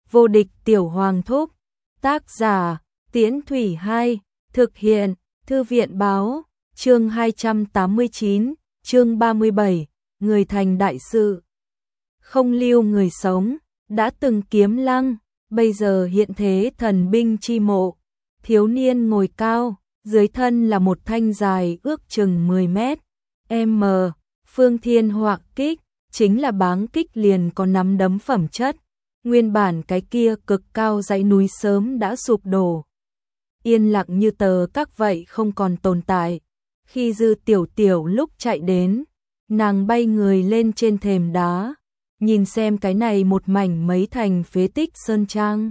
Vô địch tiểu hoàng thúc. Tác giả, Tiễn Thủy 2, thực hiện, Thư viện báo, chương 289, chương 37, người thành đại sự. Không lưu người sống, đã từng kiếm lăng, bây giờ hiện thế thần binh chi mộ. Thiếu niên ngồi cao, dưới thân là một thanh dài ước chừng 10 mét. M, phương thiên họa kích, chính là báng kích liền có nắm đấm phẩm chất. Nguyên bản cái kia cực cao dãy núi sớm đã sụp đổ. Yên lặng như tờ các vậy không còn tồn tại. Khi Dư Tiểu Tiểu lúc chạy đến, nàng bay người lên trên thềm đá, nhìn xem cái này một mảnh mấy thành phế tích sơn trang.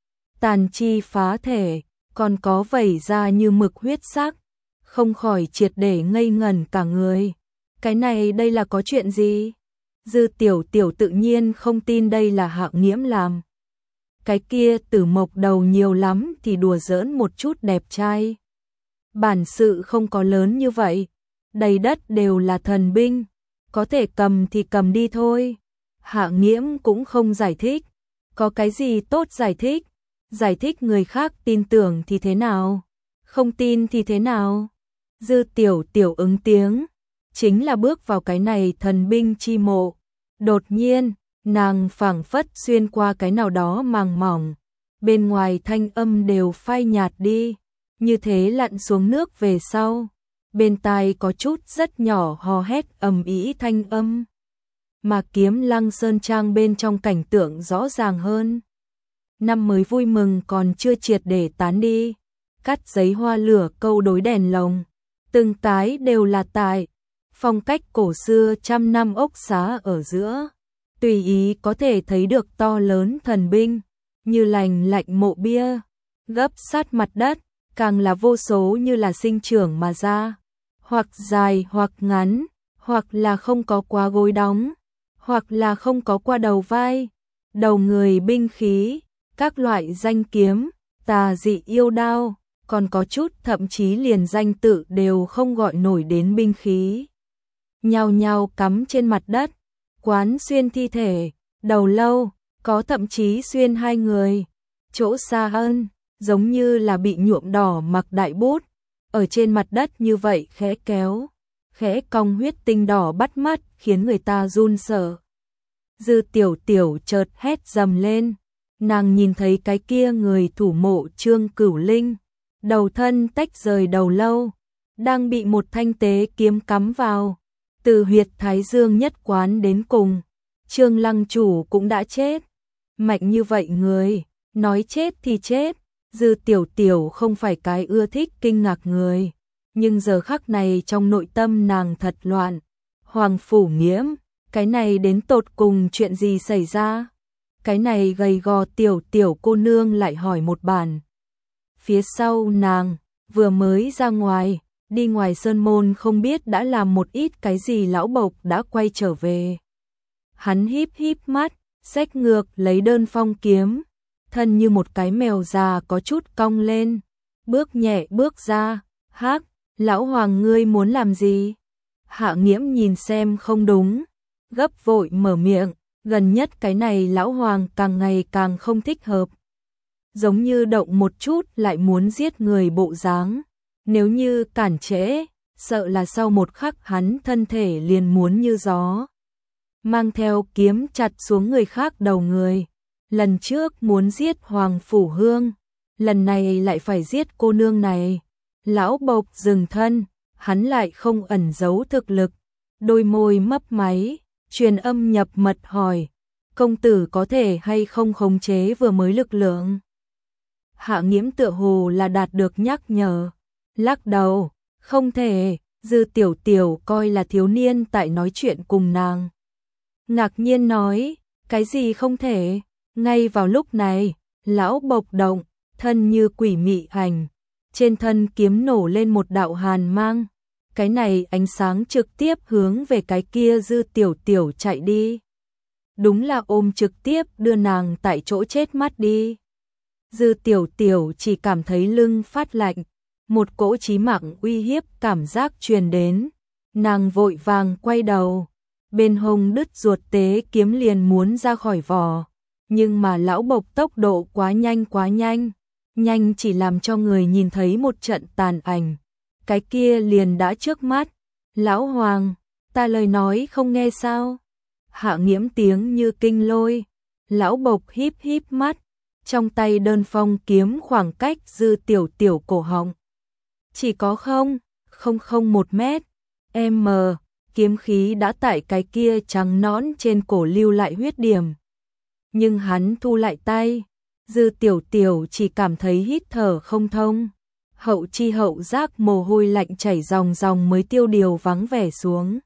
Tàn chi phá thể, còn có vẩy ra như mực huyết sắc, không khỏi triệt để ngây ngẩn cả người. Cái này đây là có chuyện gì? Dư Tiểu Tiểu tự nhiên không tin đây là Hạng Nghiễm làm. Cái kia Tử Mộc đầu nhiều lắm thì đùa giỡn một chút đẹp trai. Bản sự không có lớn như vậy, đầy đất đều là thần binh, có thể cầm thì cầm đi thôi. Hạng Nghiễm cũng không giải thích, có cái gì tốt giải thích người khác tin tưởng thì thế nào, không tin thì thế nào. Dư Tiểu Tiểu ứng tiếng, chính là bước vào cái này thần binh chi mộ. Đột nhiên, nàng phảng phất xuyên qua cái nào đó màng mỏng, bên ngoài thanh âm đều phai nhạt đi, như thế lặn xuống nước về sau, bên tai có chút rất nhỏ hò hét ầm ĩ thanh âm. Mà Kiếm Lăng sơn trang bên trong cảnh tượng rõ ràng hơn. Năm mới vui mừng còn chưa triệt để tán đi, cắt giấy hoa lửa câu đối đèn lồng, từng cái đều là tại phong cách cổ xưa trăm năm ốc xá ở giữa, tùy ý có thể thấy được to lớn thần binh, như lành lạnh mộ bia, gấp sát mặt đất, càng là vô số như là sinh trưởng mà ra, hoặc dài hoặc ngắn, hoặc là không có quá gối đóng, hoặc là không có qua đầu vai, đầu người binh khí, các loại danh kiếm, tà dị yêu đao, còn có chút thậm chí liền danh tự đều không gọi nổi đến binh khí. Nhao nhao cắm trên mặt đất, quán xuyên thi thể, đầu lâu, có thậm chí xuyên hai người. Chỗ xa hơn, giống như là bị nhuộm đỏ mặc đại bút, ở trên mặt đất như vậy khẽ kéo, khẽ cong huyết tinh đỏ bắt mắt khiến người ta run sợ. Dư Tiểu Tiểu chợt hét dầm lên, nàng nhìn thấy cái kia người thủ mộ Trương Cửu Linh, đầu thân tách rời đầu lâu, đang bị một thanh tế kiếm cắm vào. Từ huyệt thái dương nhất quán đến cùng, Trương Lăng chủ cũng đã chết. Mạnh như vậy người, nói chết thì chết. Dư Tiểu Tiểu không phải cái ưa thích kinh ngạc người, nhưng giờ khắc này trong nội tâm nàng thật loạn. Hoàng Phủ Nghiễm, cái này đến tột cùng chuyện gì xảy ra? Cái này gầy gò tiểu tiểu cô nương lại hỏi một bản. Phía sau nàng, vừa mới ra ngoài, đi ngoài sơn môn không biết đã làm một ít cái gì lão bộc đã quay trở về. Hắn híp híp mắt, xách ngược lấy đơn phong kiếm, thân như một cái mèo già có chút cong lên, bước nhẹ bước ra, hắc, lão hoàng ngươi muốn làm gì? Hạng Nghiễm nhìn xem không đúng, gấp vội mở miệng, gần nhất cái này lão hoàng càng ngày càng không thích hợp. Giống như động một chút lại muốn giết người bộ dáng. Nếu như cản trễ, sợ là sau một khắc hắn thân thể liền muốn như gió. Mang theo kiếm chặt xuống người khác đầu người. Lần trước muốn giết Hoàng Phủ Hương, lần này lại phải giết cô nương này. Lão bộc dừng thân, hắn lại không ẩn giấu thực lực. Đôi môi mấp máy, truyền âm nhập mật hỏi, công tử có thể hay không khống chế vừa mới lực lượng? Hạng Nghiễm tựa hồ là đạt được nhắc nhở. Lắc đầu, không thể. Dư Tiểu Tiểu coi là thiếu niên tại nói chuyện cùng nàng. Ngạc nhiên nói, cái gì không thể? Ngay vào lúc này, lão bộc động, thân như quỷ mị hành, trên thân kiếm nổ lên một đạo hàn mang. Cái này ánh sáng trực tiếp hướng về cái kia Dư Tiểu Tiểu chạy đi. Đúng là ôm trực tiếp đưa nàng tại chỗ chết mắt đi. Dư Tiểu Tiểu chỉ cảm thấy lưng phát lạnh, một cỗ chí mạng uy hiếp cảm giác truyền đến, nàng vội vàng quay đầu, bên hông đứt ruột tế kiếm liền muốn ra khỏi vỏ, Nhưng mà lão bộc tốc độ quá nhanh, nhanh chỉ làm cho người nhìn thấy một trận tàn ảnh, cái kia liền đã trước mắt. Lão Hoàng, ta lời nói không nghe sao? Hạ Nghiễm tiếng như kinh lôi, lão bộc híp híp mắt, trong tay đơn phong kiếm khoảng cách Dư Tiểu Tiểu cổ họng. Chỉ có 0,001 mét, m, kiếm khí đã tại cái kia trắng nõn trên cổ lưu lại huyết điểm. Nhưng hắn thu lại tay, Dư Tiểu Tiểu chỉ cảm thấy hít thở không thông. Hậu chi hậu giác mồ hôi lạnh chảy ròng ròng mới tiêu điều vắng vẻ xuống.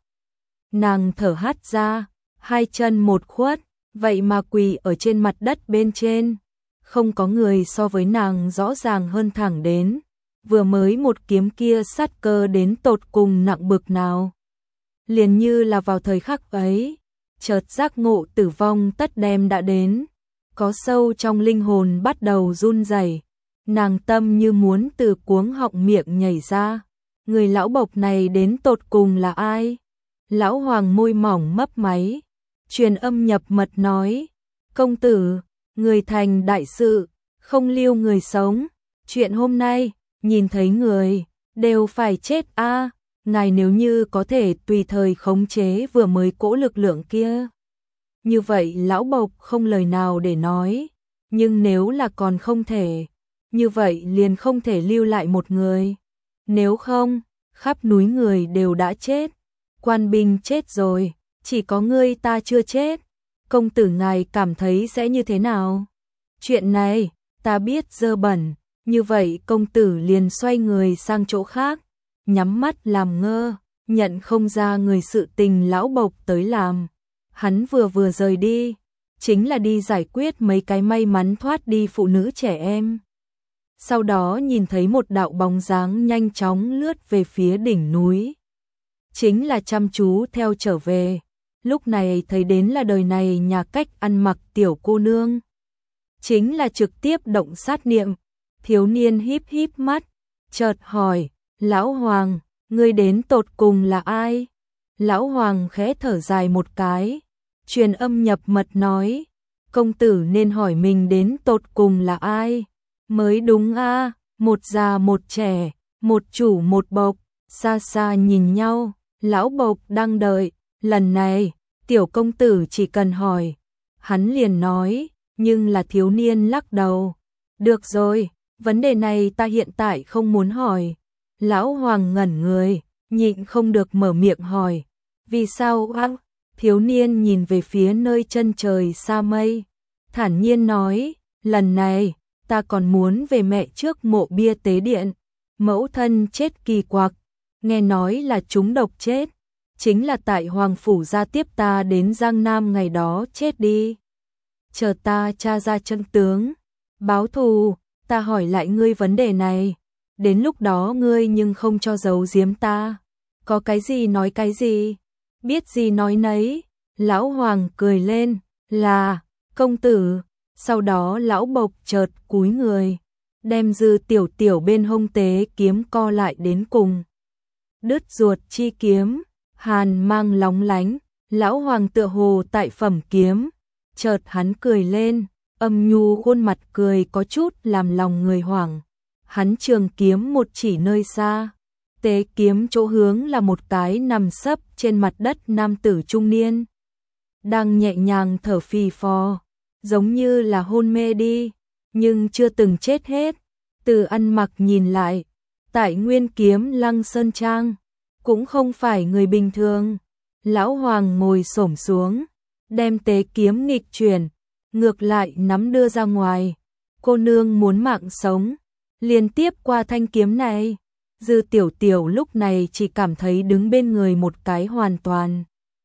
Nàng thở hắt ra, hai chân một khuất, vậy mà quỳ ở trên mặt đất bên trên. Không có người so với nàng rõ ràng hơn thẳng đến. Vừa mới một kiếm kia sát cơ đến tột cùng nặng bực nào. Liền như là vào thời khắc ấy, chợt giác ngộ tử vong tất đem đã đến. Có sâu trong linh hồn bắt đầu run rẩy. Nàng tâm như muốn từ cuống họng miệng nhảy ra. Người lão bộc này đến tột cùng là ai? Lão Hoàng môi mỏng mấp máy, truyền âm nhập mật nói: công tử, người thành đại sự, không lưu người sống. Chuyện hôm nay, nhìn thấy người, đều phải chết a. Ngài nếu như có thể tùy thời khống chế vừa mới cỗ lực lượng kia. Như vậy lão bộc không lời nào để nói. Nhưng nếu là còn không thể, như vậy liền không thể lưu lại một người. Nếu không, khắp núi người đều đã chết. Quan binh chết rồi, chỉ có ngươi ta chưa chết. Công tử ngài cảm thấy sẽ như thế nào? Chuyện này, ta biết dơ bẩn. Như vậy công tử liền xoay người sang chỗ khác, nhắm mắt làm ngơ, nhận không ra người sự tình lão bộc tới làm. Hắn vừa rời đi, chính là đi giải quyết mấy cái may mắn thoát đi phụ nữ trẻ em. Sau đó nhìn thấy một đạo bóng dáng nhanh chóng lướt về phía đỉnh núi. Chính là chăm chú theo trở về. Lúc này thấy đến là đời này nhà cách ăn mặc tiểu cô nương. Chính là trực tiếp động sát niệm. Thiếu niên híp híp mắt, chợt hỏi: Lão Hoàng, ngươi đến tột cùng là ai? Lão Hoàng khẽ thở dài một cái, truyền âm nhập mật nói: công tử nên hỏi mình đến tột cùng là ai mới đúng a. Một già một trẻ, một chủ một bộc, xa xa nhìn nhau. Lão bộc đang đợi, lần này, tiểu công tử chỉ cần hỏi. Hắn liền nói, nhưng là thiếu niên lắc đầu. Được rồi, vấn đề này ta hiện tại không muốn hỏi. Lão Hoàng ngẩn người, nhịn không được mở miệng hỏi. Vì sao á? Thiếu niên nhìn về phía nơi chân trời xa mây, thản nhiên nói, lần này, ta còn muốn về mẹ trước mộ bia tế điện. Mẫu thân chết kỳ quặc, nghe nói là trúng độc chết, chính là tại Hoàng Phủ gia tiếp ta đến Giang Nam ngày đó chết đi. Chờ ta tra ra chân tướng, báo thù, ta hỏi lại ngươi vấn đề này. Đến lúc đó ngươi nhưng không cho giấu giếm ta. Có cái gì nói cái gì, biết gì nói nấy. Lão Hoàng cười lên, là, công tử. Sau đó lão bộc chợt cúi người, đem Dư Tiểu Tiểu bên hông tế kiếm co lại đến cùng. Đứt ruột chi kiếm, hàn mang lóng lánh, lão Hoàng tựa hồ tại phẩm kiếm. Chợt hắn cười lên, âm nhu khuôn mặt cười có chút làm lòng người hoảng. Hắn trường kiếm một chỉ nơi xa, tế kiếm chỗ hướng là một cái nằm sấp trên mặt đất nam tử trung niên, đang nhẹ nhàng thở phì phò, giống như là hôn mê đi, nhưng chưa từng chết hết. Từ ăn mặc nhìn lại, tại Nguyên Kiếm Lăng Sơn Trang, cũng không phải người bình thường. Lão Hoàng ngồi xổm xuống, đem tế kiếm nghịch chuyển, ngược lại nắm đưa ra ngoài. Cô nương muốn mạng sống, liên tiếp qua thanh kiếm này. Dư Tiểu Tiểu lúc này chỉ cảm thấy đứng bên người một cái hoàn toàn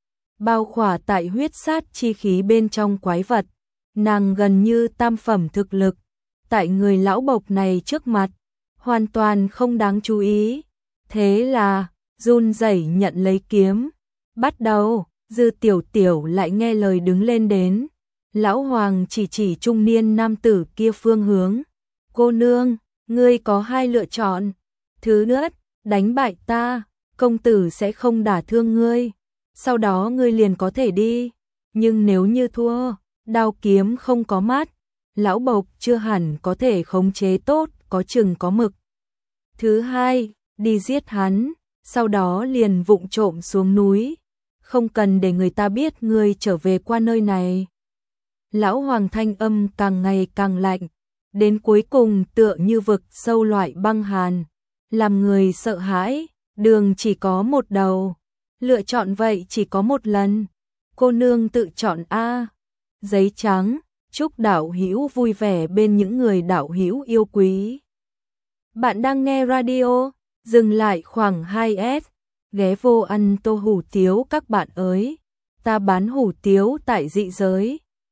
bao khỏa tại huyết sát chi khí bên trong quái vật. Nàng gần như tam phẩm thực lực, tại người lão bộc này trước mặt, hoàn toàn không đáng chú ý. Thế là, run rẩy nhận lấy kiếm. Bắt đầu, Dư Tiểu Tiểu lại nghe lời đứng lên đến. Lão Hoàng chỉ trung niên nam tử kia phương hướng. Cô nương, ngươi có hai lựa chọn. Thứ nhất, đánh bại ta, công tử sẽ không đả thương ngươi. Sau đó ngươi liền có thể đi. Nhưng nếu như thua, Đao kiếm không có mắt, lão bộc chưa hẳn có thể khống chế tốt, có chừng có mực. Thứ hai, đi giết hắn, sau đó liền vụng trộm xuống núi, không cần để người ta biết ngươi trở về qua nơi này. Lão Hoàng thanh âm càng ngày càng lạnh, đến cuối cùng tựa như vực sâu loại băng hàn, làm người sợ hãi, đường chỉ có một đầu, lựa chọn vậy chỉ có một lần, cô nương tự chọn a. Giấy trắng, chúc đạo hữu vui vẻ bên những người đạo hữu yêu quý. Bạn đang nghe radio, dừng lại khoảng 2S, ghé vô ăn tô hủ tiếu các bạn ơi, ta bán hủ tiếu tại dị giới.